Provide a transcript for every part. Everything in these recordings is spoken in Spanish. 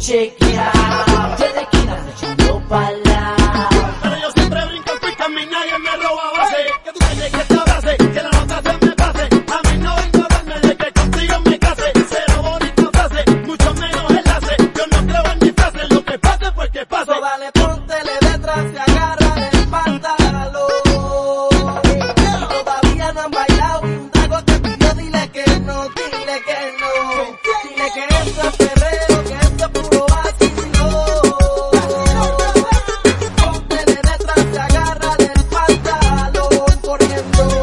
chequeado. Desde esquina echando pa'l lado. Pero yo siempre brinco el pica, a mí nadie me roba base. Que tú quieres que te abrace, que la nota se me pase. A mí no vengo a darme de que contigo me case. Cero bonita frase, mucho menos enlace. Yo no creo en disfraces, lo que pase pues que pase. So dale, póntele detrás, se agarra del pantalón. Todavía no han bailado, un trago te pidió, dile que no, dile que no. Dile que esto es perreo, que esto es puro vacilón. Póntele detrás, se agarra del pantalón, corriendo.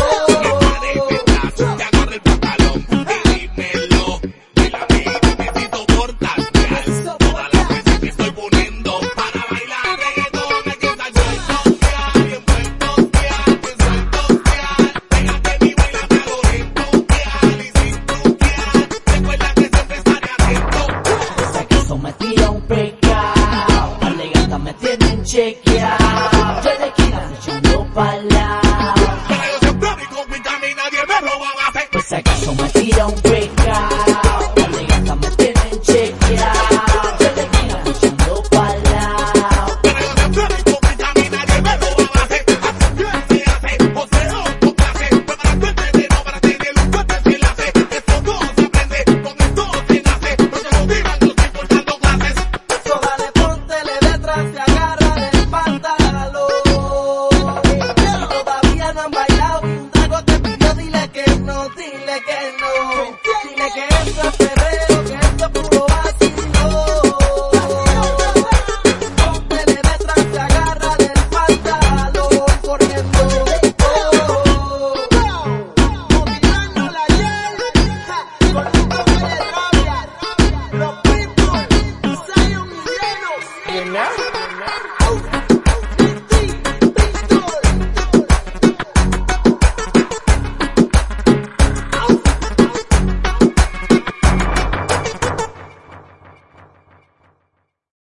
Te agarra el pantalón y dímelo. Dile a mí, dime si soportas real. Todas las veces que estoy poniendo para bailar reggaetón, hay que estar suelto, bien puesto, bien suelto, déjate mi baila, me hago lento, y sin truquear, recuerda que siempre estaré atento. Esa que eso me tira un pecado. Las legatas me tienen chequeado. Desde esquina echando pa'l lado. Pero yo siempre brinco mi camino y nadie me roba base. Pues si acaso me tira un pecado. Las legatas me tienen chequeado. Desde esquina echando pa'l lado. Pero yo siempre brinco mi camino y nadie me roba base. Acción se hace, poseo con clase. Preparando el terreno para tener un fuerte enlace. Esto no se aprende, con esto se nace. No se motivan, no estoy cortando clases. So dale, póntele detrás, se agarra del pantalón. Todavía no han bailado, un trago te pidió, dile que no, dile que no. Dile que esto es